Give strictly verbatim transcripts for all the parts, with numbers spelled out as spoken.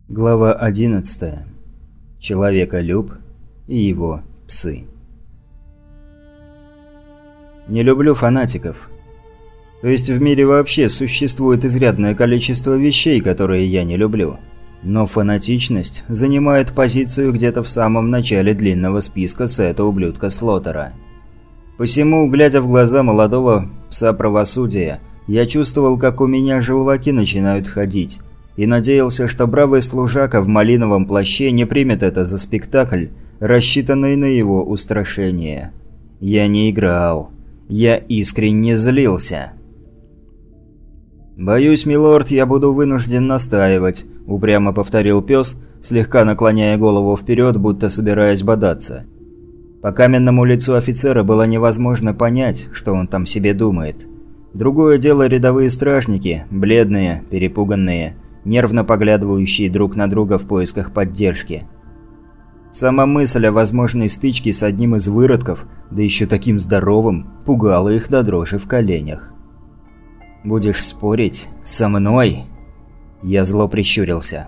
Глава одиннадцатая. Человеколюб и его псы. Не люблю фанатиков. То есть в мире вообще существует изрядное количество вещей, которые я не люблю. Но фанатичность занимает позицию где-то в самом начале длинного списка сета ублюдка Слотера. Посему, глядя в глаза молодого пса правосудия, я чувствовал, как у меня желваки начинают ходить, и надеялся, что бравый служака в малиновом плаще не примет это за спектакль, рассчитанный на его устрашение. Я не играл. Я искренне злился. «Боюсь, милорд, я буду вынужден настаивать», – упрямо повторил пес, слегка наклоняя голову вперед, будто собираясь бодаться. По каменному лицу офицера было невозможно понять, что он там себе думает. Другое дело рядовые стражники, бледные, перепуганные, нервно поглядывающие друг на друга в поисках поддержки. Сама мысль о возможной стычке с одним из выродков, да еще таким здоровым, пугала их до дрожи в коленях. «Будешь спорить? Со мной?» Я зло прищурился.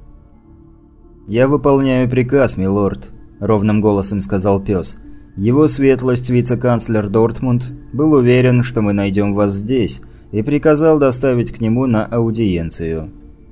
«Я выполняю приказ, милорд», – ровным голосом сказал пес. «Его светлость, вице-канцлер Дортмунд, был уверен, что мы найдем вас здесь, и приказал доставить к нему на аудиенцию».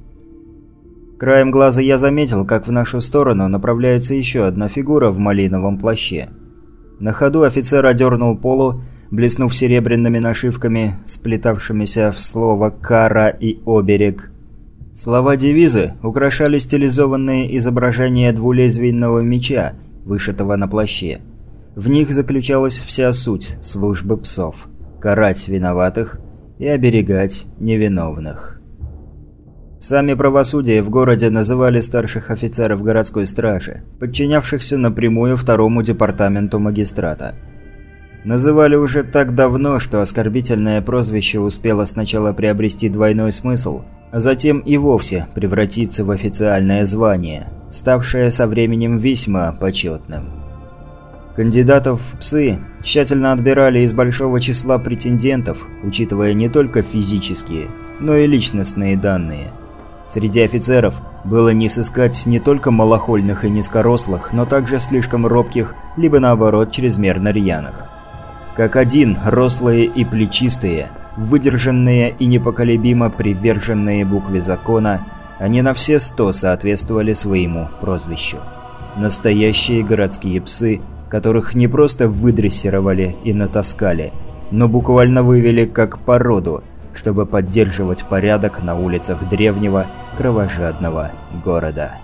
Краем глаза я заметил, как в нашу сторону направляется еще одна фигура в малиновом плаще. На ходу офицер одернул полу, блеснув серебряными нашивками, сплетавшимися в слово «кара» и «оберег». Слова-девизы украшали стилизованные изображения двулезвийного меча, вышитого на плаще. В них заключалась вся суть службы псов – карать виноватых и оберегать невиновных. Сами правосудие в городе называли старших офицеров городской стражи, подчинявшихся напрямую второму департаменту магистрата. Называли уже так давно, что оскорбительное прозвище успело сначала приобрести двойной смысл, а затем и вовсе превратиться в официальное звание, ставшее со временем весьма почетным. Кандидатов в псы тщательно отбирали из большого числа претендентов, учитывая не только физические, но и личностные данные. Среди офицеров было не сыскать не только малохольных и низкорослых, но также слишком робких, либо наоборот чрезмерно рьяных. Как один, рослые и плечистые, выдержанные и непоколебимо приверженные букве закона, они на все сто соответствовали своему прозвищу. Настоящие городские псы, которых не просто выдрессировали и натаскали, но буквально вывели как породу, чтобы поддерживать порядок на улицах древнего кровожадного города.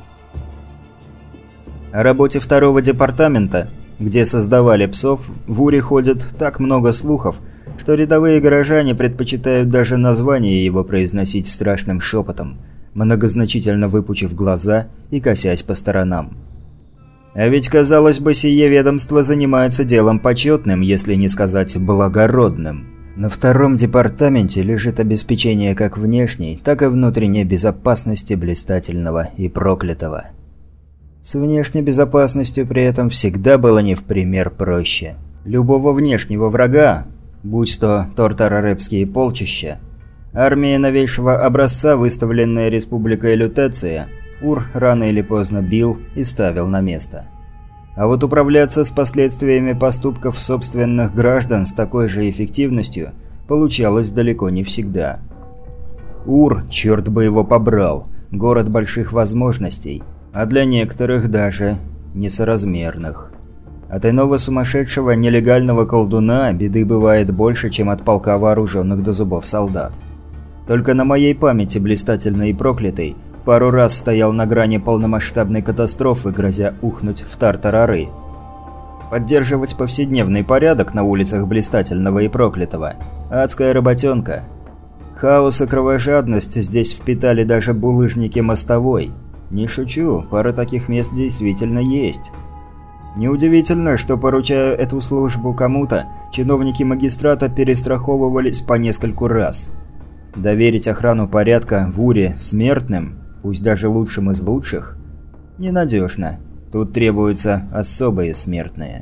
О работе второго департамента, где создавали псов, в Уре ходит так много слухов, что рядовые горожане предпочитают даже название его произносить страшным шепотом, многозначительно выпучив глаза и косясь по сторонам. А ведь, казалось бы, сие ведомство занимается делом почетным, если не сказать благородным. На втором департаменте лежит обеспечение как внешней, так и внутренней безопасности блистательного и проклятого. С внешней безопасностью при этом всегда было не в пример проще. Любого внешнего врага, будь то тортарарепские полчища, армия новейшего образца, выставленная Республикой Лютеция, Ур рано или поздно бил и ставил на место. А вот управляться с последствиями поступков собственных граждан с такой же эффективностью получалось далеко не всегда. Ур, черт бы его побрал, город больших возможностей, а для некоторых даже несоразмерных. От иного сумасшедшего нелегального колдуна беды бывает больше, чем от полка вооруженных до зубов солдат. Только на моей памяти блистательный и проклятый пару раз стоял на грани полномасштабной катастрофы, грозя ухнуть в тартарары. Поддерживать повседневный порядок на улицах блистательного и проклятого – адская работенка. Хаос и кровожадность здесь впитали даже булыжники мостовой. Не шучу, пара таких мест действительно есть. Неудивительно, что, поручая эту службу кому-то, чиновники магистрата перестраховывались по нескольку раз. Доверить охрану порядка в Уре смертным, пусть даже лучшим из лучших, ненадежно. Тут требуются особые смертные.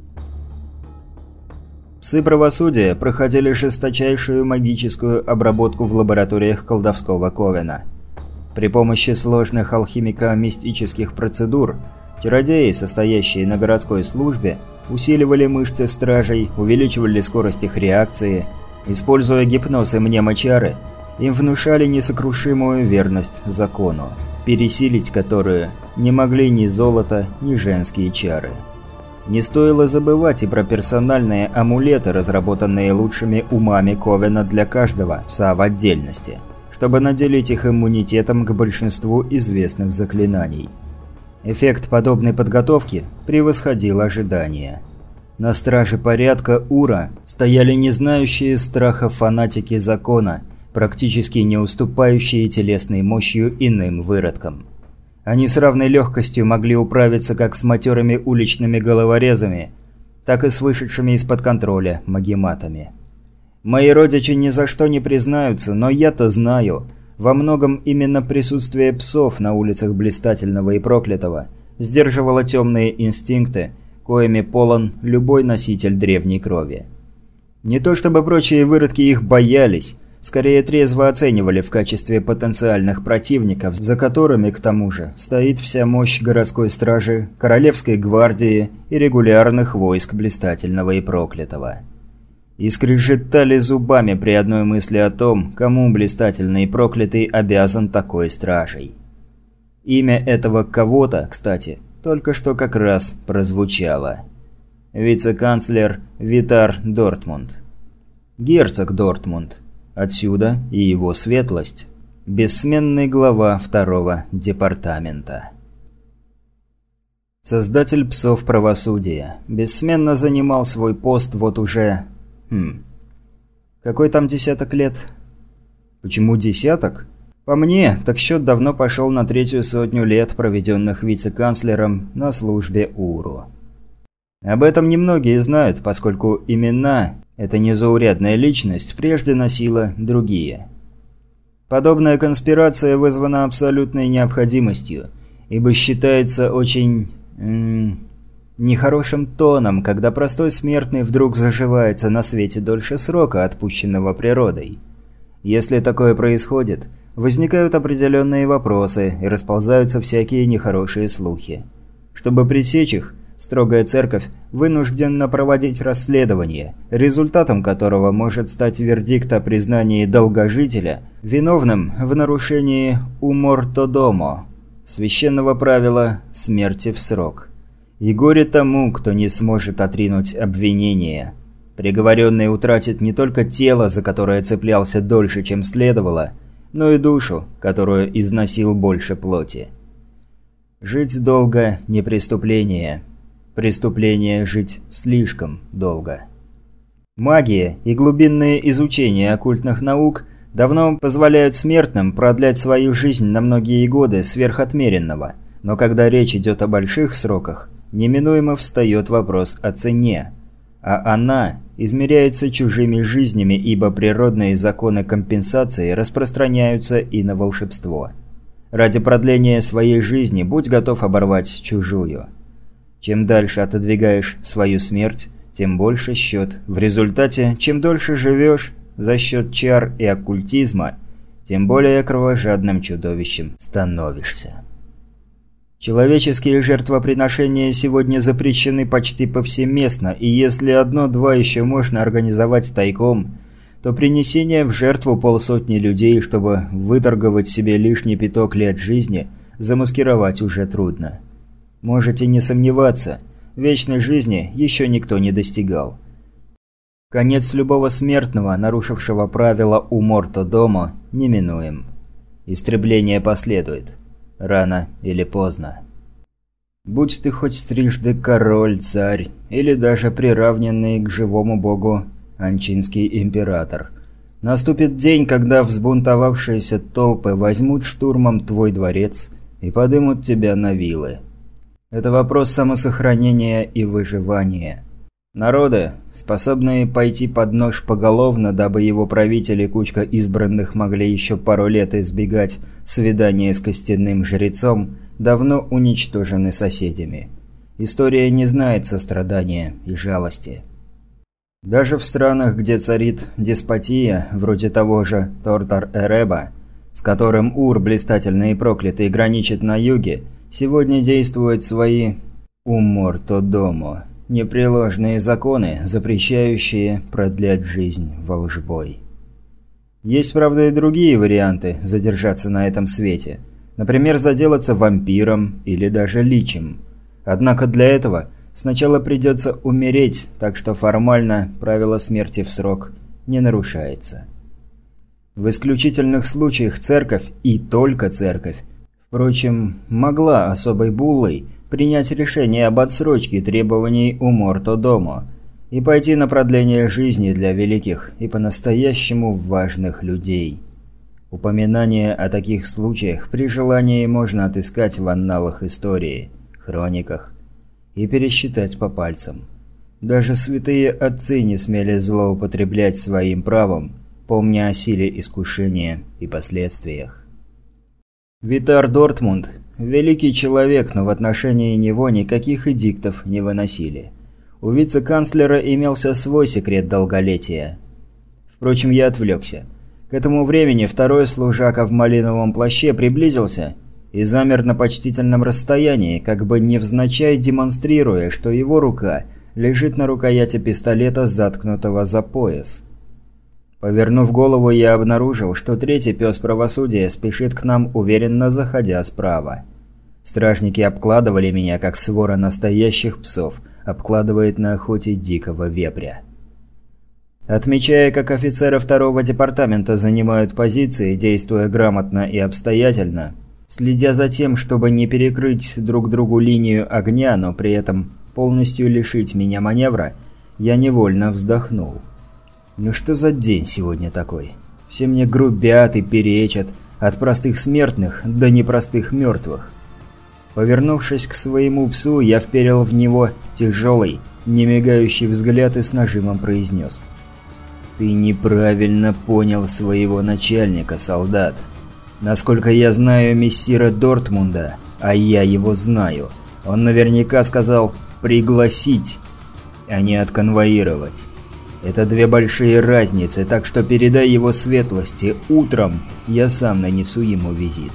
Псы правосудия проходили жесточайшую магическую обработку в лабораториях колдовского Ковена. При помощи сложных алхимико-мистических процедур чародеи, состоящие на городской службе, усиливали мышцы стражей, увеличивали скорость их реакции. Используя гипноз и мнемочары, им внушали несокрушимую верность закону, пересилить которую не могли ни золото, ни женские чары. Не стоило забывать и про персональные амулеты, разработанные лучшими умами Ковена для каждого пса в отдельности, чтобы наделить их иммунитетом к большинству известных заклинаний. Эффект подобной подготовки превосходил ожидания. На страже порядка Ура стояли не знающие страха фанатики закона, практически не уступающие телесной мощью иным выродкам. Они с равной легкостью могли управиться как с матерыми уличными головорезами, так и с вышедшими из-под контроля магематами. Мои родичи ни за что не признаются, но я-то знаю, во многом именно присутствие псов на улицах Блистательного и Проклятого сдерживало темные инстинкты, коими полон любой носитель древней крови. Не то чтобы прочие выродки их боялись, скорее трезво оценивали в качестве потенциальных противников, за которыми, к тому же, стоит вся мощь городской стражи, королевской гвардии и регулярных войск Блистательного и Проклятого. И скрежетали зубами при одной мысли о том, кому Блистательный и Проклятый обязан такой стражей. Имя этого кого-то, кстати, только что как раз прозвучало. Вице-канцлер Витар Дортмунд. Герцог Дортмунд. Отсюда и его светлость. Бессменный глава второго департамента. Создатель псов правосудия. Бессменно занимал свой пост вот уже... Хм... Какой там десяток лет? Почему десяток? По мне, так счет давно пошел на третью сотню лет, проведенных вице-канцлером на службе Уру. Об этом немногие знают, поскольку имена... Эта незаурядная личность прежде носила другие. Подобная конспирация вызвана абсолютной необходимостью, ибо считается очень... М- нехорошим тоном, когда простой смертный вдруг заживается на свете дольше срока, отпущенного природой. Если такое происходит, возникают определенные вопросы и расползаются всякие нехорошие слухи. Чтобы пресечь их, строгая церковь вынуждена проводить расследование, результатом которого может стать вердикт о признании долгожителя виновным в нарушении умортодомо, священного правила смерти в срок. И горе тому, кто не сможет отринуть обвинение. Приговоренный утратит не только тело, за которое цеплялся дольше, чем следовало, но и душу, которую износил больше плоти. Жить долго – не преступление. Преступление – жить слишком долго. Магия и глубинное изучение оккультных наук давно позволяют смертным продлять свою жизнь на многие годы сверхотмеренного, но когда речь идет о больших сроках, неминуемо встает вопрос о цене. А она измеряется чужими жизнями, ибо природные законы компенсации распространяются и на волшебство. Ради продления своей жизни будь готов оборвать чужую. Чем дальше отодвигаешь свою смерть, тем больше счет. В результате, чем дольше живешь за счет чар и оккультизма, тем более кровожадным чудовищем становишься. Человеческие жертвоприношения сегодня запрещены почти повсеместно, и если одно-два еще можно организовать тайком, то принесение в жертву полсотни людей, чтобы выторговать себе лишний пяток лет жизни, замаскировать уже трудно. Можете не сомневаться, вечной жизни еще никто не достигал. Конец любого смертного, нарушившего правила умортодомо, неминуем. Истребление последует. Рано или поздно. Будь ты хоть трижды король, царь, или даже приравненный к живому богу Анчинский император. Наступит день, когда взбунтовавшиеся толпы возьмут штурмом твой дворец и подымут тебя на вилы. Это вопрос самосохранения и выживания. Народы, способные пойти под нож поголовно, дабы его правители и кучка избранных могли еще пару лет избегать свидания с костяным жрецом, давно уничтожены соседями. История не знает сострадания и жалости. Даже в странах, где царит деспотия, вроде того же Тортар-Эреба, с которым Ур, блистательный и проклятый, граничит на юге, сегодня действуют свои умортодомо, непреложные законы, запрещающие продлять жизнь волжбой. Есть, правда, и другие варианты задержаться на этом свете. Например, заделаться вампиром или даже личем. Однако для этого сначала придется умереть, так что формально правило смерти в срок не нарушается. В исключительных случаях церковь, и только церковь, впрочем, могла особой буллой принять решение об отсрочке требований умортодомо и пойти на продление жизни для великих и по-настоящему важных людей. Упоминание о таких случаях при желании можно отыскать в анналах истории, хрониках и пересчитать по пальцам. Даже святые отцы не смели злоупотреблять своим правом, помня о силе искушения и последствиях. Витар Дортмунд – великий человек, но в отношении него никаких эдиктов не выносили. У вице-канцлера имелся свой секрет долголетия. Впрочем, я отвлекся. К этому времени второй служака в малиновом плаще приблизился и замер на почтительном расстоянии, как бы невзначай демонстрируя, что его рука лежит на рукояти пистолета, заткнутого за пояс. Повернув голову, я обнаружил, что третий пес правосудия спешит к нам, уверенно заходя справа. Стражники обкладывали меня, как свора настоящих псов обкладывает на охоте дикого вепря. Отмечая, как офицеры второго департамента занимают позиции, действуя грамотно и обстоятельно, следя за тем, чтобы не перекрыть друг другу линию огня, но при этом полностью лишить меня маневра, я невольно вздохнул. Ну что за день сегодня такой? Все мне грубят и перечат, от простых смертных до непростых мертвых. Повернувшись к своему псу, я вперил в него тяжелый, немигающий взгляд и с нажимом произнес: «Ты неправильно понял своего начальника, солдат. Насколько я знаю мессира Дортмунда, а я его знаю, он наверняка сказал «пригласить», а не «отконвоировать». Это две большие разницы, так что передай его светлости, утром я сам нанесу ему визит».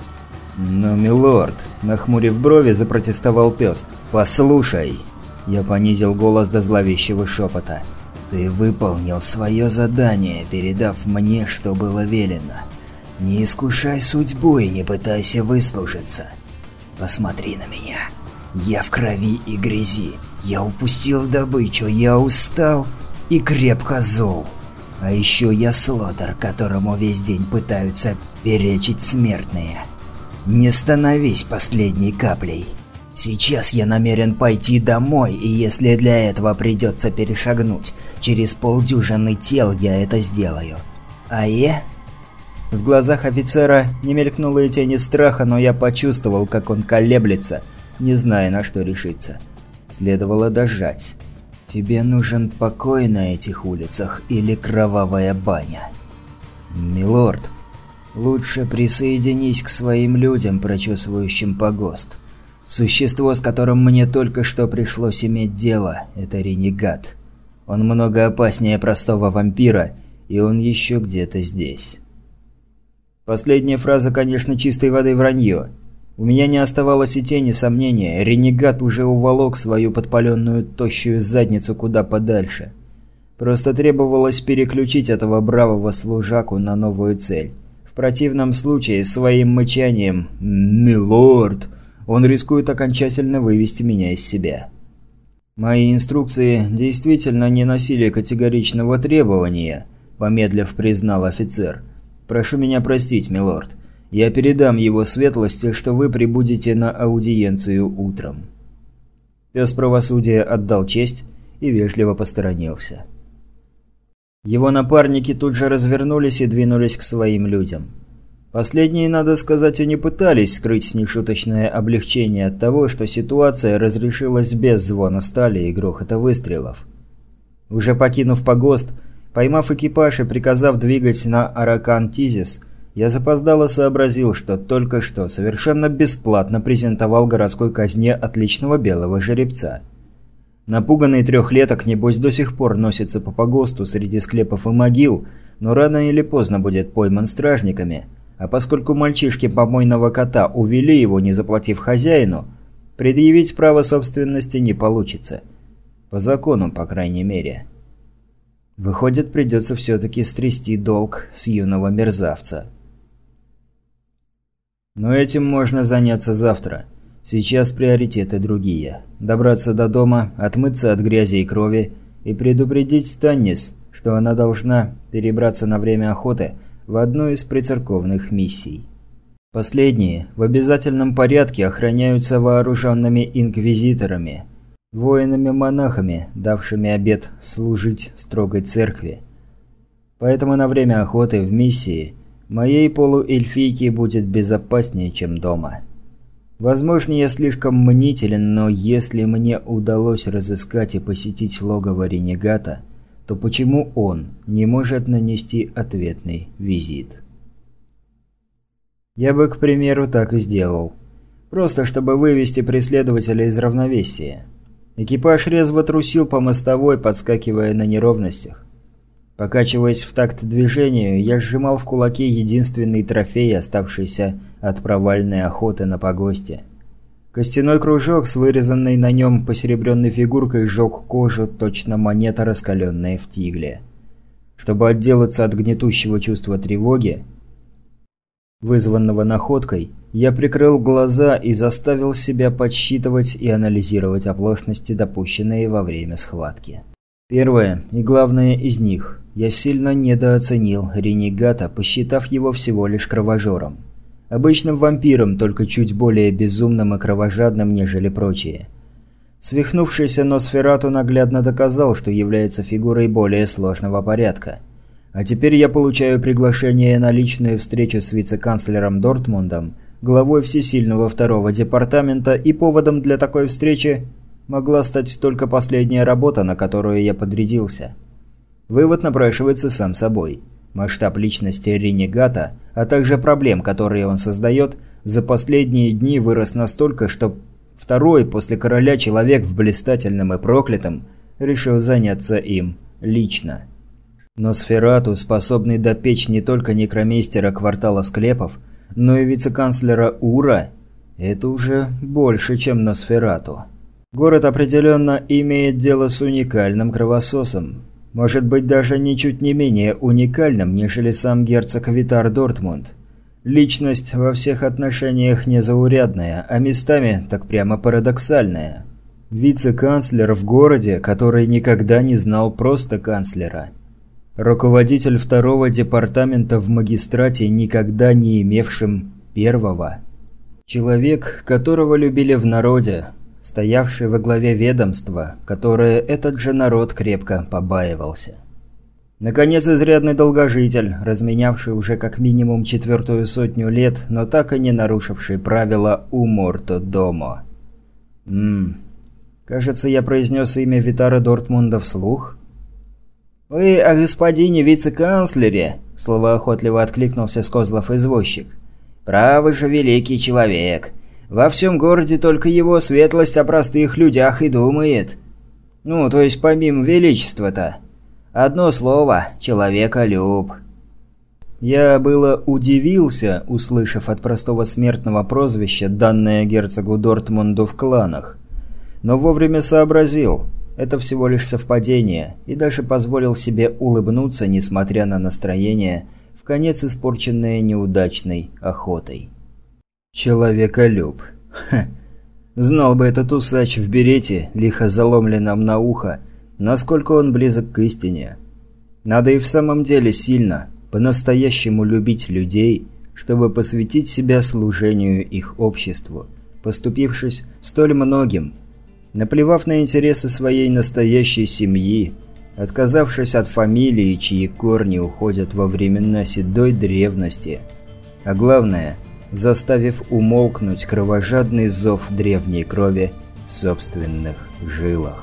«Но, милорд», – нахмурив брови, запротестовал пес. «Послушай», – я понизил голос до зловещего шепота. «Ты выполнил свое задание, передав мне, что было велено. Не искушай судьбу и не пытайся выслужиться. Посмотри на меня. Я в крови и грязи. Я упустил добычу, я устал и крепко зол. А еще я Слотер, которому весь день пытаются перечить смертные. Не становись последней каплей. Сейчас я намерен пойти домой, и если для этого придется перешагнуть через полдюжины тел, я это сделаю. А я...» В глазах офицера не мелькнуло и тени страха, но я почувствовал, как он колеблется, не зная, на что решиться. Следовало дожать. «Тебе нужен покой на этих улицах или кровавая баня?» «Милорд, лучше присоединись к своим людям, прочесывающим погост. Существо, с которым мне только что пришлось иметь дело, это ренегат. Он много опаснее простого вампира, и он еще где-то здесь». Последняя фраза, конечно, чистой воды вранье. У меня не оставалось и тени сомнения, ренегат уже уволок свою подпаленную тощую задницу куда подальше. Просто требовалось переключить этого бравого служаку на новую цель. В противном случае, своим мычанием «Милорд», он рискует окончательно вывести меня из себя. Мои инструкции действительно не носили категоричного требования, помедлив признал офицер. «Прошу меня простить, милорд. Я передам его светлости, что вы прибудете на аудиенцию утром». Пес правосудия отдал честь и вежливо посторонился. Его напарники тут же развернулись и двинулись к своим людям. Последние, надо сказать, и не пытались скрыть нешуточное облегчение от того, что ситуация разрешилась без звона стали и грохота выстрелов. Уже покинув погост, поймав экипаж и приказав двигать на Аракан-Тизис, я запоздало сообразил, что только что совершенно бесплатно презентовал городской казне отличного белого жеребца. Напуганный трехлеток, небось, до сих пор носится по погосту среди склепов и могил, но рано или поздно будет пойман стражниками, А поскольку мальчишки помойного кота увели его, не заплатив хозяину, предъявить право собственности не получится. По закону, по крайней мере. Выходит, придется все-таки стрясти долг с юного мерзавца. Но этим можно заняться завтра. Сейчас приоритеты другие. Добраться до дома, отмыться от грязи и крови и предупредить Таннис, что она должна перебраться на время охоты в одну из прицерковных миссий. Последние в обязательном порядке охраняются вооруженными инквизиторами, воинами-монахами, давшими обет служить строгой церкви. Поэтому на время охоты в миссии моей полуэльфийке будет безопаснее, чем дома. Возможно, я слишком мнителен, но если мне удалось разыскать и посетить логово ренегата, то почему он не может нанести ответный визит? Я бы, к примеру, так и сделал. Просто чтобы вывести преследователя из равновесия. Экипаж резво трусил по мостовой, подскакивая на неровностях. Покачиваясь в такт движению, я сжимал в кулаке единственный трофей, оставшийся от провальной охоты на погосте. Костяной кружок с вырезанной на нем посеребренной фигуркой сжег кожу, точно монета, раскаленная в тигле. Чтобы отделаться от гнетущего чувства тревоги, вызванного находкой, я прикрыл глаза и заставил себя подсчитывать и анализировать оплошности, допущенные во время схватки. Первое и главное из них – я сильно недооценил ренегата, посчитав его всего лишь кровожором. Обычным вампиром, только чуть более безумным и кровожадным, нежели прочие. Свихнувшийся Носферату наглядно доказал, что является фигурой более сложного порядка. А теперь я получаю приглашение на личную встречу с вице-канцлером Дортмундом, главой всесильного второго департамента, и поводом для такой встречи могла стать только последняя работа, на которую я подрядился. Вывод напрашивается сам собой. Масштаб личности ренегата, а также проблем, которые он создает, за последние дни вырос настолько, что второй после короля человек в блистательном и проклятом решил заняться им лично. Носферату, способный допечь не только некромейстера квартала склепов, но и вице-канцлера Ура, это уже больше, чем Носферату. Город определенно имеет дело с уникальным кровососом. Может быть, даже ничуть не менее уникальным, нежели сам герцог Витар Дортмунд. Личность во всех отношениях незаурядная, а местами так прямо парадоксальная. Вице-канцлер в городе, который никогда не знал просто канцлера. Руководитель второго департамента в магистрате, никогда не имевшим первого. Человек, которого любили в народе, стоявший во главе ведомства, которое этот же народ крепко побаивался. Наконец, изрядный долгожитель, разменявший уже как минимум четвертую сотню лет, но так и не нарушивший правила «уморто домо». Ммм, кажется, я произнес имя Витара Дортмунда вслух. «Вы о господине вице-канцлере», – словоохотливо откликнулся с козлов извозчик. «Право же, великий человек. Во всем городе только его светлость о простых людях и думает. Ну, то есть помимо величества-то. Одно слово – человеколюб». Я было удивился, услышав от простого смертного прозвище, данное герцогу Дортмунду в кланах. Но вовремя сообразил – это всего лишь совпадение, и даже позволил себе улыбнуться, несмотря на настроение, вконец испорченное неудачной охотой. Человеколюб. Ха. Знал бы этот усач в берете, лихо заломленном на ухо, насколько он близок к истине. Надо и в самом деле сильно, по-настоящему любить людей, чтобы посвятить себя служению их обществу, поступившись столь многим, наплевав на интересы своей настоящей семьи, отказавшись от фамилии, чьи корни уходят во времена седой древности, а главное – заставив умолкнуть кровожадный зов древней крови в собственных жилах.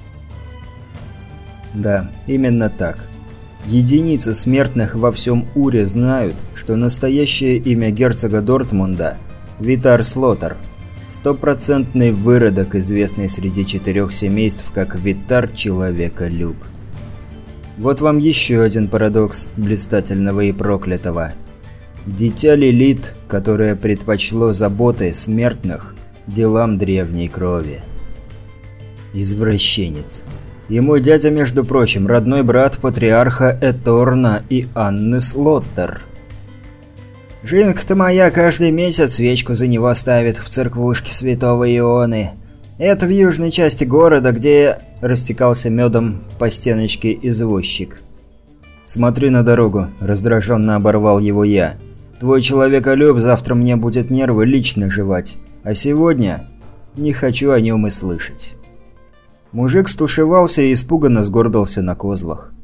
Да, именно так. Единицы смертных во всем Уре знают, что настоящее имя герцога Дортмунда – Витар Слотер, стопроцентный выродок, известный среди четырех семейств как Витар Человеколюб. Вот вам еще один парадокс блистательного и проклятого. Дитя Лилит, которое предпочло заботы смертных делам древней крови. Извращенец. И мой дядя, между прочим, родной брат патриарха Эторна и Анны Слоттер. Жинка-то моя каждый месяц свечку за него ставит в церквушке святого Ионы. Это в южной части города, где растекался медом по стеночке извозчик. «Смотри на дорогу», – раздраженно оборвал его я. «Твой человеколюб завтра мне будет нервы лично жевать, а сегодня не хочу о нем и слышать». Мужик стушевался и испуганно сгорбился на козлах.